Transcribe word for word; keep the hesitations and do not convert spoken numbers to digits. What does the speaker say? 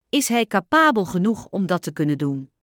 is hij capabel genoeg om dat te kunnen doen.